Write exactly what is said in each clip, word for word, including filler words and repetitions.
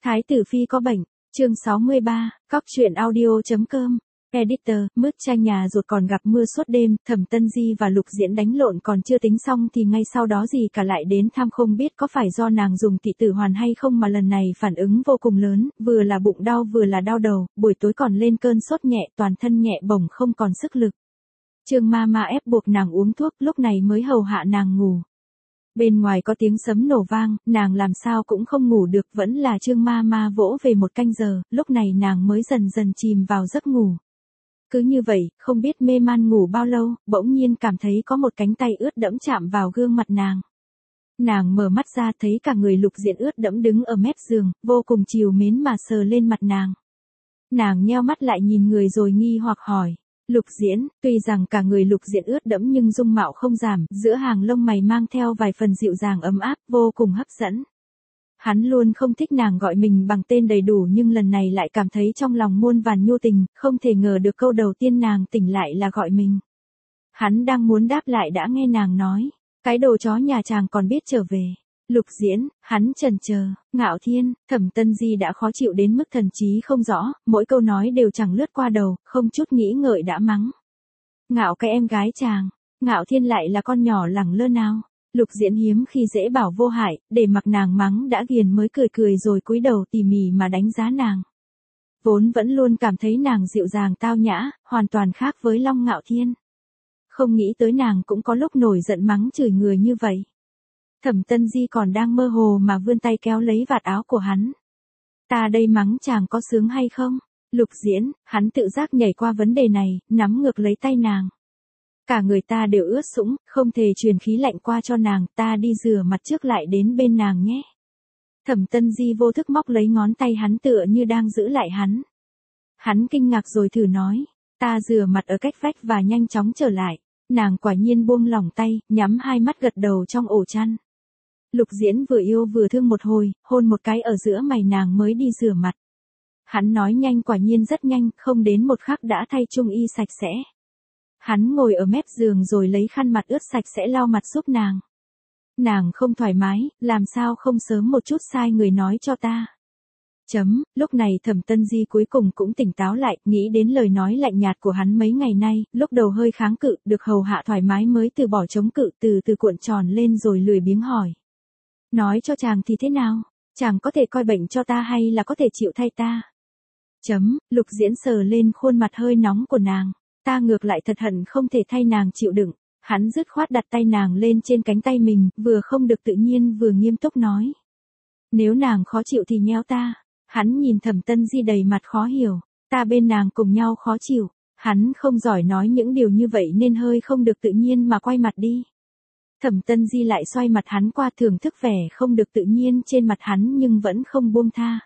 Thái tử phi có bệnh, chương sáu mươi ba, cóc truyện audio.com. Editor, mướt tranh nhà ruột còn gặp mưa suốt đêm, Thẩm Tân Di và Lục Diễn đánh lộn còn chưa tính xong thì ngay sau đó gì cả lại đến thăm, không biết có phải do nàng dùng thị tử hoàn hay không mà lần này phản ứng vô cùng lớn, vừa là bụng đau vừa là đau đầu, buổi tối còn lên cơn sốt nhẹ, toàn thân nhẹ bổng không còn sức lực. Trương ma ma ép buộc nàng uống thuốc, lúc này mới hầu hạ nàng ngủ. Bên ngoài có tiếng sấm nổ vang, nàng làm sao cũng không ngủ được, vẫn là Trương ma ma vỗ về một canh giờ, lúc này nàng mới dần dần chìm vào giấc ngủ. Cứ như vậy, không biết mê man ngủ bao lâu, bỗng nhiên cảm thấy có một cánh tay ướt đẫm chạm vào gương mặt nàng. Nàng mở mắt ra thấy cả người Lục Diễn ướt đẫm đứng ở mép giường, vô cùng trìu mến mà sờ lên mặt nàng. Nàng nheo mắt lại nhìn người rồi nghi hoặc hỏi. Lục Diễn, tuy rằng cả người Lục Diễn ướt đẫm nhưng dung mạo không giảm, giữa hàng lông mày mang theo vài phần dịu dàng ấm áp, vô cùng hấp dẫn. Hắn luôn không thích nàng gọi mình bằng tên đầy đủ nhưng lần này lại cảm thấy trong lòng muôn vàn nhu tình, không thể ngờ được câu đầu tiên nàng tỉnh lại là gọi mình. Hắn đang muốn đáp lại đã nghe nàng nói, cái đồ chó nhà chàng còn biết trở về. Lục Diễn, hắn chần chờ, Ngạo Thiên, Thẩm Tân Di đã khó chịu đến mức thần trí không rõ, mỗi câu nói đều chẳng lướt qua đầu, không chút nghĩ ngợi đã mắng. Ngạo cái em gái chàng, Ngạo Thiên lại là con nhỏ lẳng lơ nào. Lục Diễn hiếm khi dễ bảo vô hại, để mặc nàng mắng đã ghiền mới cười cười rồi cúi đầu tỉ mỉ mà đánh giá nàng. Vốn vẫn luôn cảm thấy nàng dịu dàng tao nhã, hoàn toàn khác với Long Ngạo Thiên. Không nghĩ tới nàng cũng có lúc nổi giận mắng chửi người như vậy. Thẩm Tân Di còn đang mơ hồ mà vươn tay kéo lấy vạt áo của hắn. Ta đây mắng chàng có sướng hay không? Lục Diễn, hắn tự giác nhảy qua vấn đề này, nắm ngược lấy tay nàng. Cả người ta đều ướt sũng, không thể truyền khí lạnh qua cho nàng, ta đi rửa mặt trước lại đến bên nàng nhé. Thẩm Tân Di vô thức móc lấy ngón tay hắn tựa như đang giữ lại hắn. Hắn kinh ngạc rồi thử nói, ta rửa mặt ở cách vách và nhanh chóng trở lại. Nàng quả nhiên buông lỏng tay, nhắm hai mắt gật đầu trong ổ chăn. Lục Diễn vừa yêu vừa thương một hồi, hôn một cái ở giữa mày nàng mới đi rửa mặt. Hắn nói nhanh quả nhiên rất nhanh, không đến một khắc đã thay trung y sạch sẽ. Hắn ngồi ở mép giường rồi lấy khăn mặt ướt sạch sẽ lau mặt giúp nàng. Nàng không thoải mái, làm sao không sớm một chút sai người nói cho ta. Chấm, lúc này Thẩm Tân Di cuối cùng cũng tỉnh táo lại, nghĩ đến lời nói lạnh nhạt của hắn mấy ngày nay, lúc đầu hơi kháng cự, được hầu hạ thoải mái mới từ bỏ chống cự, từ từ cuộn tròn lên rồi lười biếng hỏi. Nói cho chàng thì thế nào, chàng có thể coi bệnh cho ta hay là có thể chịu thay ta. Chấm, Lục Diễn sờ lên khuôn mặt hơi nóng của nàng. Ta ngược lại thật hận không thể thay nàng chịu đựng. Hắn dứt khoát đặt tay nàng lên trên cánh tay mình, vừa không được tự nhiên vừa nghiêm túc nói. Nếu nàng khó chịu thì nhéo ta. Hắn nhìn Thẩm Tân Di đầy mặt khó hiểu. Ta bên nàng cùng nhau khó chịu. Hắn không giỏi nói những điều như vậy nên hơi không được tự nhiên mà quay mặt đi. Thẩm Tân Di lại xoay mặt hắn qua thưởng thức vẻ không được tự nhiên trên mặt hắn nhưng vẫn không buông tha.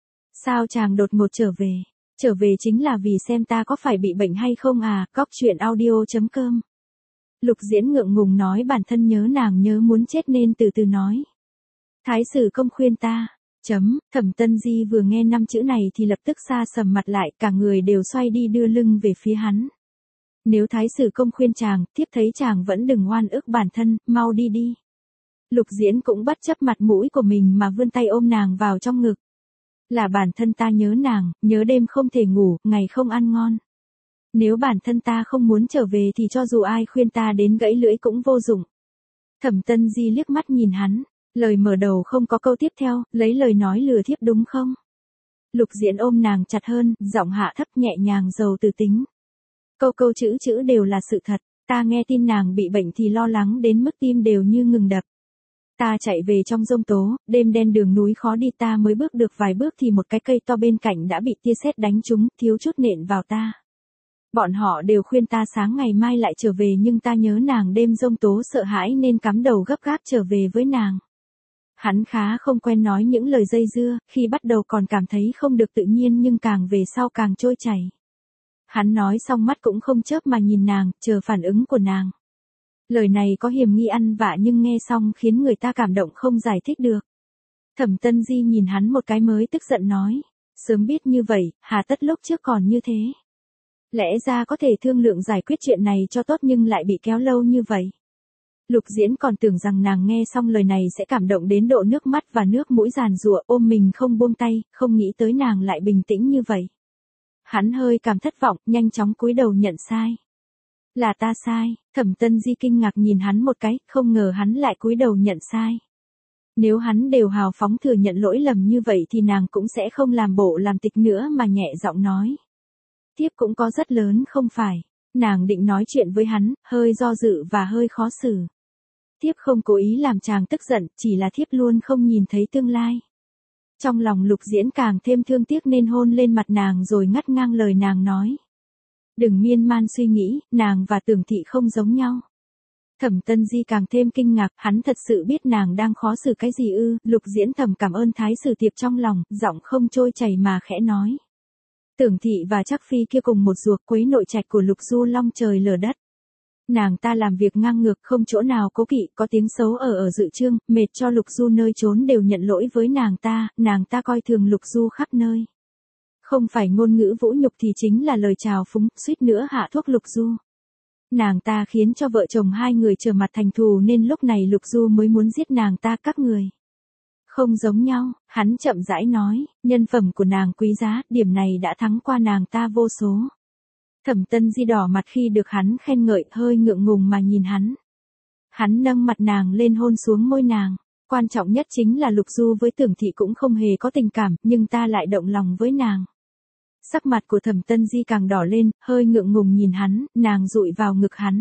Sao chàng đột ngột trở về? Trở về chính là vì xem ta có phải bị bệnh hay không à, cóc truyện audio.com. Lục Diễn ngượng ngùng nói bản thân nhớ nàng nhớ muốn chết nên từ từ nói. Thái sử công khuyên ta. Chấm, Thẩm Tân Di vừa nghe năm chữ này thì lập tức xa sầm mặt lại, cả người đều xoay đi đưa lưng về phía hắn. Nếu thái sử công khuyên chàng, thiếp thấy chàng vẫn đừng oan ức bản thân, mau đi đi. Lục Diễn cũng bất chấp mặt mũi của mình mà vươn tay ôm nàng vào trong ngực. Là bản thân ta nhớ nàng, nhớ đêm không thể ngủ, ngày không ăn ngon. Nếu bản thân ta không muốn trở về thì cho dù ai khuyên ta đến gãy lưỡi cũng vô dụng. Thẩm Tân Di liếc mắt nhìn hắn, lời mở đầu không có câu tiếp theo, lấy lời nói lừa thiếp đúng không? Lục Diễn ôm nàng chặt hơn, giọng hạ thấp nhẹ nhàng giàu từ tính. Câu câu chữ chữ đều là sự thật, ta nghe tin nàng bị bệnh thì lo lắng đến mức tim đều như ngừng đập. Ta chạy về trong giông tố, đêm đen đường núi khó đi, ta mới bước được vài bước thì một cái cây to bên cạnh đã bị tia sét đánh trúng, thiếu chút nện vào ta. Bọn họ đều khuyên ta sáng ngày mai lại trở về nhưng ta nhớ nàng đêm giông tố sợ hãi nên cắm đầu gấp gáp trở về với nàng. Hắn khá không quen nói những lời dây dưa, khi bắt đầu còn cảm thấy không được tự nhiên nhưng càng về sau càng trôi chảy. Hắn nói xong mắt cũng không chớp mà nhìn nàng, chờ phản ứng của nàng. Lời này có hiềm nghi ăn vạ nhưng nghe xong khiến người ta cảm động không giải thích được. Thẩm Tân Di nhìn hắn một cái mới tức giận nói, sớm biết như vậy, hà tất lúc trước còn như thế. Lẽ ra có thể thương lượng giải quyết chuyện này cho tốt nhưng lại bị kéo lâu như vậy. Lục Diễn còn tưởng rằng nàng nghe xong lời này sẽ cảm động đến độ nước mắt và nước mũi giàn giụa ôm mình không buông tay, không nghĩ tới nàng lại bình tĩnh như vậy. Hắn hơi cảm thất vọng, nhanh chóng cúi đầu nhận sai. Là ta sai, Thẩm Tân Di kinh ngạc nhìn hắn một cái, không ngờ hắn lại cúi đầu nhận sai. Nếu hắn đều hào phóng thừa nhận lỗi lầm như vậy thì nàng cũng sẽ không làm bộ làm tịch nữa mà nhẹ giọng nói. Thiếp cũng có rất lớn không phải. Nàng định nói chuyện với hắn, hơi do dự và hơi khó xử. Thiếp không cố ý làm chàng tức giận, chỉ là thiếp luôn không nhìn thấy tương lai. Trong lòng Lục Diễn càng thêm thương tiếc nên hôn lên mặt nàng rồi ngắt ngang lời nàng nói. Đừng miên man suy nghĩ, nàng và Tưởng Thị không giống nhau. Thẩm Tân Di càng thêm kinh ngạc, hắn thật sự biết nàng đang khó xử cái gì ư? Lục Diễn thầm cảm ơn Thái Sử Tiệp trong lòng, giọng không trôi chảy mà khẽ nói. Tưởng Thị và Trác Phi kia cùng một ruột quấy nội trạch của Lục Du long trời lở đất. Nàng ta làm việc ngang ngược không chỗ nào cố kỵ, có tiếng xấu ở ở dự trương, mệt cho Lục Du nơi trốn đều nhận lỗi với nàng ta, nàng ta coi thường Lục Du khắp nơi. Không phải ngôn ngữ vũ nhục thì chính là lời trào phúng, suýt nữa hạ thuốc Lục Du. Nàng ta khiến cho vợ chồng hai người trở mặt thành thù nên lúc này Lục Du mới muốn giết nàng ta các người. Không giống nhau, hắn chậm rãi nói, nhân phẩm của nàng quý giá, điểm này đã thắng qua nàng ta vô số. Thẩm Tân Di đỏ mặt khi được hắn khen ngợi, hơi ngượng ngùng mà nhìn hắn. Hắn nâng mặt nàng lên hôn xuống môi nàng. Quan trọng nhất chính là Lục Du với Tưởng Thị cũng không hề có tình cảm, nhưng ta lại động lòng với nàng. Sắc mặt của Thẩm Tân Di càng đỏ lên, hơi ngượng ngùng nhìn hắn, nàng dụi vào ngực hắn.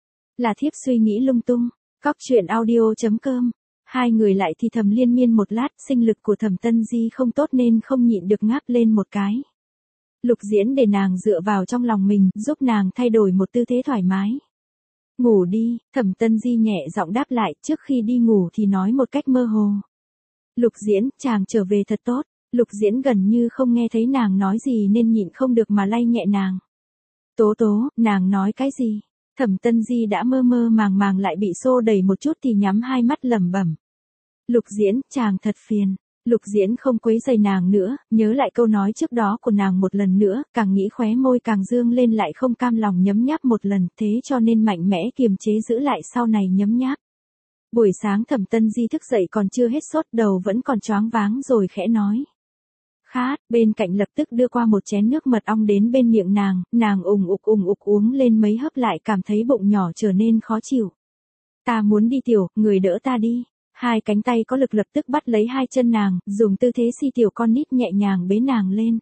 Là thiếp suy nghĩ lung tung. Cóc truyện audio chấm com. Hai người lại thì thầm liên miên một lát, sinh lực của Thẩm Tân Di không tốt nên không nhịn được ngáp lên một cái. Lục Diễn để nàng dựa vào trong lòng mình, giúp nàng thay đổi một tư thế thoải mái. Ngủ đi, Thẩm Tân Di nhẹ giọng đáp lại, trước khi đi ngủ thì nói một cách mơ hồ. Lục Diễn, chàng trở về thật tốt. Lục Diễn gần như không nghe thấy nàng nói gì nên nhịn không được mà lay nhẹ nàng. Tố tố, nàng nói cái gì? Thẩm Tân Di đã mơ mơ màng màng lại bị xô đẩy một chút thì nhắm hai mắt lẩm bẩm. Lục Diễn, chàng thật phiền. Lục Diễn không quấy rầy nàng nữa, nhớ lại câu nói trước đó của nàng một lần nữa, càng nghĩ khóe môi càng dương lên lại không cam lòng nhấm nháp một lần, thế cho nên mạnh mẽ kiềm chế giữ lại sau này nhấm nháp. Buổi sáng Thẩm Tân Di thức dậy còn chưa hết sốt, đầu vẫn còn choáng váng rồi khẽ nói. Khát, bên cạnh lập tức đưa qua một chén nước mật ong đến bên miệng nàng, nàng ùng ục ùng ục uống lên mấy hớp lại cảm thấy bụng nhỏ trở nên khó chịu. Ta muốn đi tiểu, người đỡ ta đi. Hai cánh tay có lực lập tức bắt lấy hai chân nàng, dùng tư thế si tiểu con nít nhẹ nhàng bế nàng lên.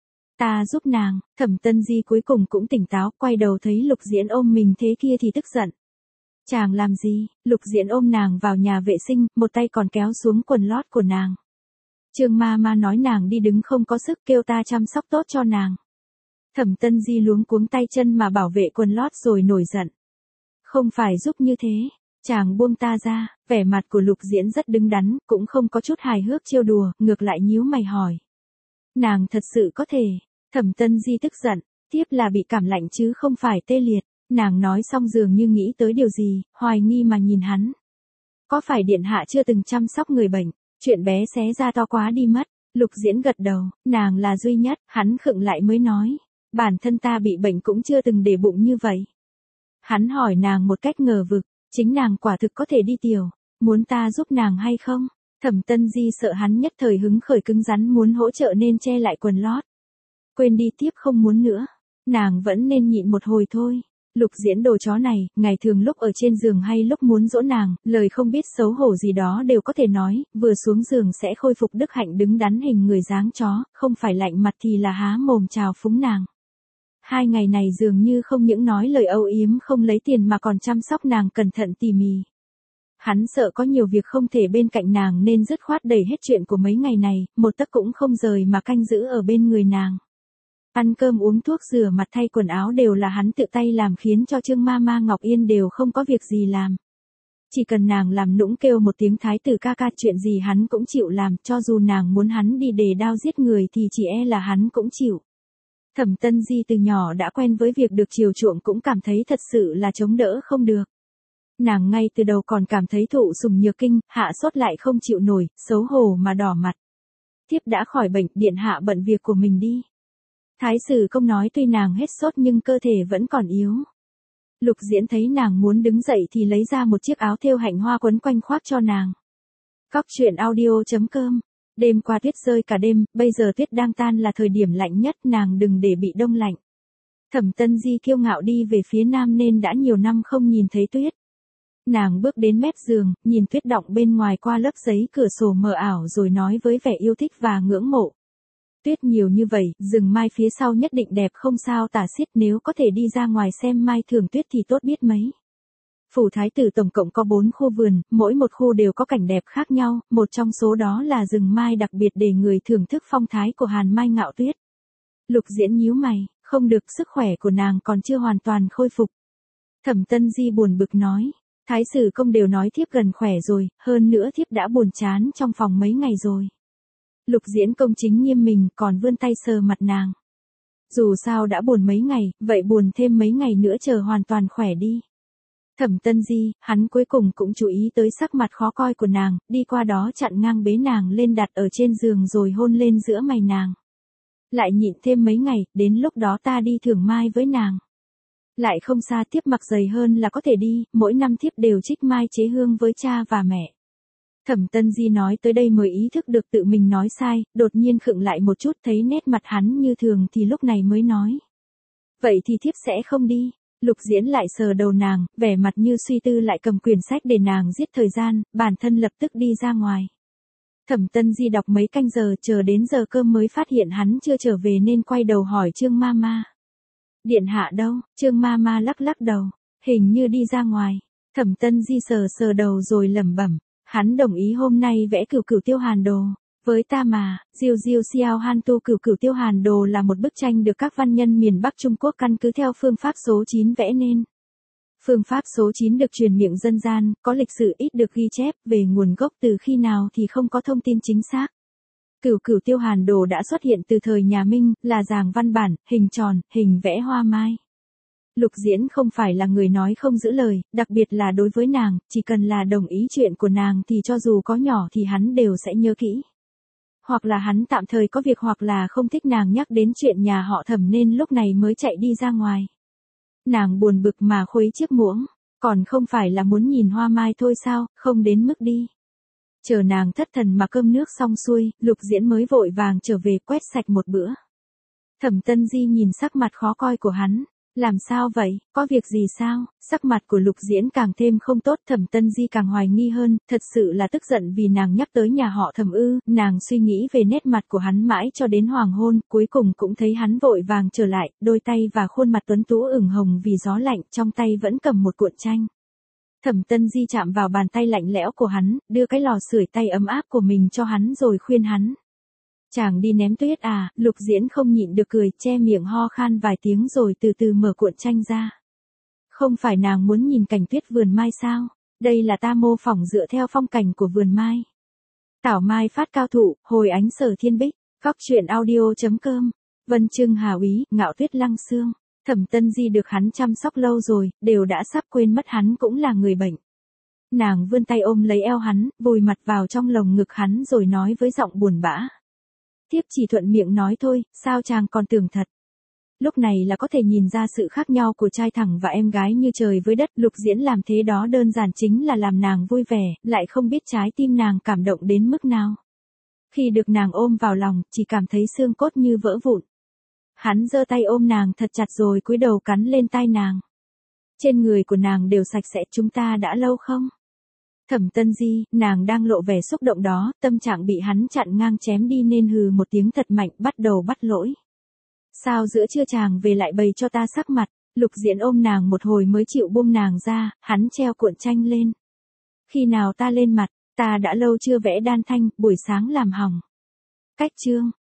Ta giúp nàng, Thẩm Tân Di cuối cùng cũng tỉnh táo, quay đầu thấy Lục Diễn ôm mình thế kia thì tức giận. Chàng làm gì? Lục Diễn ôm nàng vào nhà vệ sinh, một tay còn kéo xuống quần lót của nàng. Trương ma ma nói nàng đi đứng không có sức, kêu ta chăm sóc tốt cho nàng. Thẩm Tân Di luống cuống tay chân mà bảo vệ quần lót rồi nổi giận. Không phải giúp như thế. Chàng buông ta ra, vẻ mặt của Lục Diễn rất đứng đắn, cũng không có chút hài hước trêu đùa, ngược lại nhíu mày hỏi. Nàng thật sự có thể. Thẩm Tân Di tức giận, tiếp là bị cảm lạnh chứ không phải tê liệt. Nàng nói xong dường như nghĩ tới điều gì, hoài nghi mà nhìn hắn. Có phải điện hạ chưa từng chăm sóc người bệnh, chuyện bé xé ra to quá đi mất. Lục Diễn gật đầu, nàng là duy nhất, hắn khựng lại mới nói. Bản thân ta bị bệnh cũng chưa từng để bụng như vậy. Hắn hỏi nàng một cách ngờ vực. Chính nàng quả thực có thể đi tiểu, muốn ta giúp nàng hay không? Thẩm Tân Di sợ hắn nhất thời hứng khởi cứng rắn muốn hỗ trợ nên che lại quần lót. Quên đi, tiếp không muốn nữa, nàng vẫn nên nhịn một hồi thôi. Lục Diễn đồ chó này, ngày thường lúc ở trên giường hay lúc muốn dỗ nàng, lời không biết xấu hổ gì đó đều có thể nói, vừa xuống giường sẽ khôi phục đức hạnh đứng đắn hình người dáng chó, không phải lạnh mặt thì là há mồm chào phúng nàng. Hai ngày này dường như không những nói lời âu yếm không lấy tiền mà còn chăm sóc nàng cẩn thận tỉ mỉ. Hắn sợ có nhiều việc không thể bên cạnh nàng nên dứt khoát đẩy hết chuyện của mấy ngày này, một tấc cũng không rời mà canh giữ ở bên người nàng. Ăn cơm uống thuốc rửa mặt thay quần áo đều là hắn tự tay làm khiến cho Trương ma ma Ngọc Yên đều không có việc gì làm. Chỉ cần nàng làm nũng kêu một tiếng thái tử ca ca chuyện gì hắn cũng chịu làm, cho dù nàng muốn hắn đi đề đao giết người thì chỉ e là hắn cũng chịu. Thẩm Tân Di từ nhỏ đã quen với việc được chiều chuộng cũng cảm thấy thật sự là chống đỡ không được. Nàng ngay từ đầu còn cảm thấy thụ sủng nhược kinh, hạ sốt lại không chịu nổi, xấu hổ mà đỏ mặt. Thiếp đã khỏi bệnh, điện hạ bận việc của mình đi. Thái sử công nói tuy nàng hết sốt nhưng cơ thể vẫn còn yếu. Lục Diễn thấy nàng muốn đứng dậy thì lấy ra một chiếc áo thêu hạnh hoa quấn quanh khoác cho nàng. Cóc truyện audio chấm com. Đêm qua tuyết rơi cả đêm, bây giờ tuyết đang tan là thời điểm lạnh nhất, nàng đừng để bị đông lạnh. Thẩm Tân Di kiêu ngạo đi về phía nam nên đã nhiều năm không nhìn thấy tuyết. Nàng bước đến mép giường, nhìn tuyết đọng bên ngoài qua lớp giấy cửa sổ mờ ảo rồi nói với vẻ yêu thích và ngưỡng mộ. Tuyết nhiều như vậy, rừng mai phía sau nhất định đẹp không sao tả xiết, nếu có thể đi ra ngoài xem mai thường tuyết thì tốt biết mấy. Phủ Thái Tử tổng cộng có bốn khu vườn, mỗi một khu đều có cảnh đẹp khác nhau, một trong số đó là rừng mai đặc biệt để người thưởng thức phong thái của Hàn Mai Ngạo Tuyết. Lục Diễn nhíu mày, không được, sức khỏe của nàng còn chưa hoàn toàn khôi phục. Thẩm Tân Di buồn bực nói, Thái Sử công đều nói thiếp gần khỏe rồi, hơn nữa thiếp đã buồn chán trong phòng mấy ngày rồi. Lục Diễn công chính nghiêm mình còn vươn tay sờ mặt nàng. Dù sao đã buồn mấy ngày, vậy buồn thêm mấy ngày nữa chờ hoàn toàn khỏe đi. Thẩm Tân Di, hắn cuối cùng cũng chú ý tới sắc mặt khó coi của nàng, đi qua đó chặn ngang bế nàng lên đặt ở trên giường rồi hôn lên giữa mày nàng. Lại nhịn thêm mấy ngày, đến lúc đó ta đi thưởng mai với nàng. Lại không xa, tiếp mặc dày hơn là có thể đi, mỗi năm thiếp đều trích mai chế hương với cha và mẹ. Thẩm Tân Di nói tới đây mới ý thức được tự mình nói sai, đột nhiên khựng lại một chút, thấy nét mặt hắn như thường thì lúc này mới nói. Vậy thì thiếp sẽ không đi. Lục Diễn lại sờ đầu nàng, vẻ mặt như suy tư lại cầm quyển sách để nàng giết thời gian, bản thân lập tức đi ra ngoài. Thẩm Tân Di đọc mấy canh giờ, chờ đến giờ cơm mới phát hiện hắn chưa trở về nên quay đầu hỏi Trương Mama. Điện hạ đâu? Trương Mama lắc lắc đầu, hình như đi ra ngoài. Thẩm Tân Di sờ sờ đầu rồi lẩm bẩm, hắn đồng ý hôm nay vẽ cửu cửu tiêu hàn đồ. Với ta mà, Diêu Diêu Xiao Han Tu cửu cửu tiêu hàn đồ là một bức tranh được các văn nhân miền Bắc Trung Quốc căn cứ theo phương pháp số chín vẽ nên. Phương pháp số chín được truyền miệng dân gian, có lịch sử ít được ghi chép, về nguồn gốc từ khi nào thì không có thông tin chính xác. Cửu cửu tiêu hàn đồ đã xuất hiện từ thời nhà Minh, là dàng văn bản, hình tròn, hình vẽ hoa mai. Lục Diễn không phải là người nói không giữ lời, đặc biệt là đối với nàng, chỉ cần là đồng ý chuyện của nàng thì cho dù có nhỏ thì hắn đều sẽ nhớ kỹ. Hoặc là hắn tạm thời có việc hoặc là không thích nàng nhắc đến chuyện nhà họ Thẩm nên lúc này mới chạy đi ra ngoài. Nàng buồn bực mà khuấy chiếc muỗng, còn không phải là muốn nhìn hoa mai thôi sao, không đến mức đi. Chờ nàng thất thần mà cơm nước xong xuôi, Lục Diễn mới vội vàng trở về quét sạch một bữa. Thẩm Tân Di nhìn sắc mặt khó coi của hắn. Làm sao vậy, có việc gì sao? Sắc mặt của Lục Diễn càng thêm không tốt, Thẩm Tân Di càng hoài nghi hơn, thật sự là tức giận vì nàng nhắc tới nhà họ Thẩm ư, nàng suy nghĩ về nét mặt của hắn mãi cho đến hoàng hôn, cuối cùng cũng thấy hắn vội vàng trở lại, đôi tay và khuôn mặt tuấn tú ửng hồng vì gió lạnh, trong tay vẫn cầm một cuộn tranh. Thẩm Tân Di chạm vào bàn tay lạnh lẽo của hắn, đưa cái lò sưởi tay ấm áp của mình cho hắn rồi khuyên hắn. Chàng đi ném tuyết à? Lục Diễn không nhịn được cười, che miệng ho khan vài tiếng rồi từ từ mở cuộn tranh ra. Không phải nàng muốn nhìn cảnh tuyết vườn mai sao? Đây là ta mô phỏng dựa theo phong cảnh của vườn mai. Tảo mai phát cao thụ, hồi ánh sở thiên bích, cóc truyện audio chấm com. Vân Trưng Hà Úy, Ngạo Tuyết Lăng Xương. Thẩm Tân Di được hắn chăm sóc lâu rồi, đều đã sắp quên mất hắn cũng là người bệnh. Nàng vươn tay ôm lấy eo hắn, vùi mặt vào trong lồng ngực hắn rồi nói với giọng buồn bã. Thiếp chỉ thuận miệng nói thôi, sao chàng còn tưởng thật. Lúc này là có thể nhìn ra sự khác nhau của trai thẳng và em gái như trời với đất. Lục Diễn làm thế đó đơn giản chính là làm nàng vui vẻ, lại không biết trái tim nàng cảm động đến mức nào. Khi được nàng ôm vào lòng, chỉ cảm thấy xương cốt như vỡ vụn. Hắn giơ tay ôm nàng thật chặt rồi cúi đầu cắn lên tai nàng. Trên người của nàng đều sạch sẽ, chúng ta đã lâu không? Thẩm Tân Di, nàng đang lộ vẻ xúc động đó, tâm trạng bị hắn chặn ngang chém đi nên hừ một tiếng thật mạnh, bắt đầu bắt lỗi. Sao giữa trưa chàng về lại bày cho ta sắc mặt? Lục Diễn ôm nàng một hồi mới chịu buông nàng ra, hắn treo cuộn tranh lên. Khi nào ta lên mặt, ta đã lâu chưa vẽ đan thanh, buổi sáng làm hỏng. Cách chương.